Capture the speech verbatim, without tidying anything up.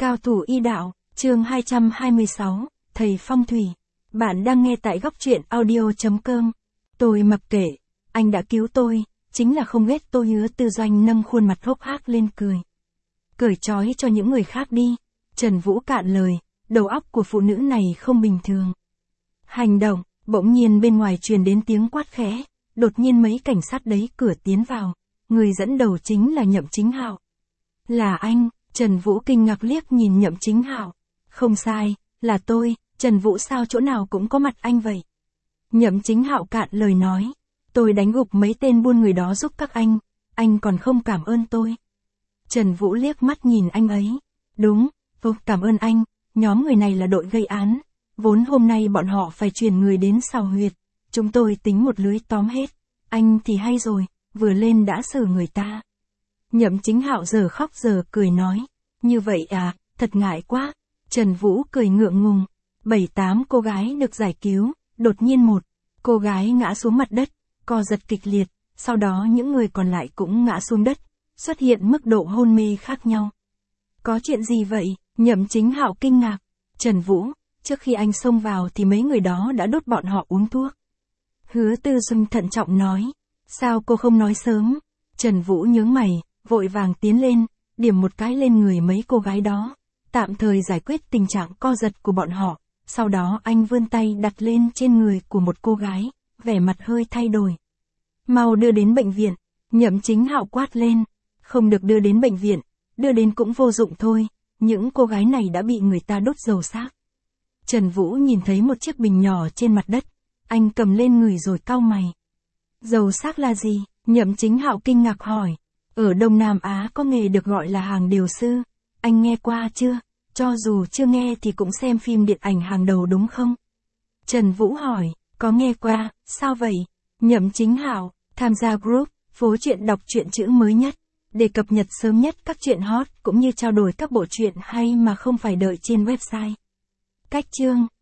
Cao thủ y đạo, chương hai trăm hai mươi sáu, Thầy Phong Thủy. Bạn đang nghe tại góc truyện audio.com. Tôi mặc kệ, anh đã cứu tôi, chính là không ghét tôi. Hứa Tư Doanh nâng khuôn mặt hốc hác lên cười. Cởi trói cho những người khác đi. Trần Vũ cạn lời, đầu óc của phụ nữ này không bình thường. Hành động, bỗng nhiên bên ngoài truyền đến tiếng quát khẽ, đột nhiên mấy cảnh sát đấy cửa tiến vào, người dẫn đầu chính là Nhậm Chính Hạo. Là anh, Trần Vũ kinh ngạc liếc nhìn Nhậm Chính Hạo. Không sai, là tôi, Trần Vũ sao chỗ nào cũng có mặt anh vậy? Nhậm Chính Hạo cạn lời nói, tôi đánh gục mấy tên buôn người đó giúp các anh, anh còn không cảm ơn tôi. Trần Vũ liếc mắt nhìn anh ấy. Đúng, tôi cảm ơn anh, nhóm người này là đội gây án, vốn hôm nay bọn họ phải chuyển người đến Sào Huyệt, chúng tôi tính một lưới tóm hết, anh thì hay rồi, vừa lên đã xử người ta. Nhậm Chính Hạo giờ khóc giờ cười nói, như vậy à, thật ngại quá. Trần Vũ cười ngượng ngùng. Bảy tám cô gái được giải cứu, đột nhiên một cô gái ngã xuống mặt đất, co giật kịch liệt, sau đó những người còn lại cũng ngã xuống đất, xuất hiện mức độ hôn mê khác nhau. Có chuyện gì vậy? Nhậm Chính Hạo kinh ngạc. Trần Vũ, trước khi anh xông vào thì mấy người đó đã đốt bọn họ uống thuốc. Hứa Tư Doanh thận trọng nói, sao cô không nói sớm? Trần Vũ nhướng mày, vội vàng tiến lên, điểm một cái lên người mấy cô gái đó, tạm thời giải quyết tình trạng co giật của bọn họ, sau đó anh vươn tay đặt lên trên người của một cô gái, vẻ mặt hơi thay đổi. Mau đưa đến bệnh viện, Nhậm Chính Hạo quát lên, không được đưa đến bệnh viện, đưa đến cũng vô dụng thôi, những cô gái này đã bị người ta đốt dầu xác. Trần Vũ nhìn thấy một chiếc bình nhỏ trên mặt đất, anh cầm lên người rồi cau mày. Dầu xác là gì? Nhậm Chính Hạo kinh ngạc hỏi. Ở Đông Nam Á có nghề được gọi là hàng điều sư, anh nghe qua chưa? Cho dù chưa nghe thì cũng xem phim điện ảnh hàng đầu đúng không? Trần Vũ hỏi, có nghe qua, sao vậy? Nhậm Chính Hạo, tham gia group, phố truyện đọc truyện chữ mới nhất, để cập nhật sớm nhất các truyện hot cũng như trao đổi các bộ truyện hay mà không phải đợi trên website. Cách chương,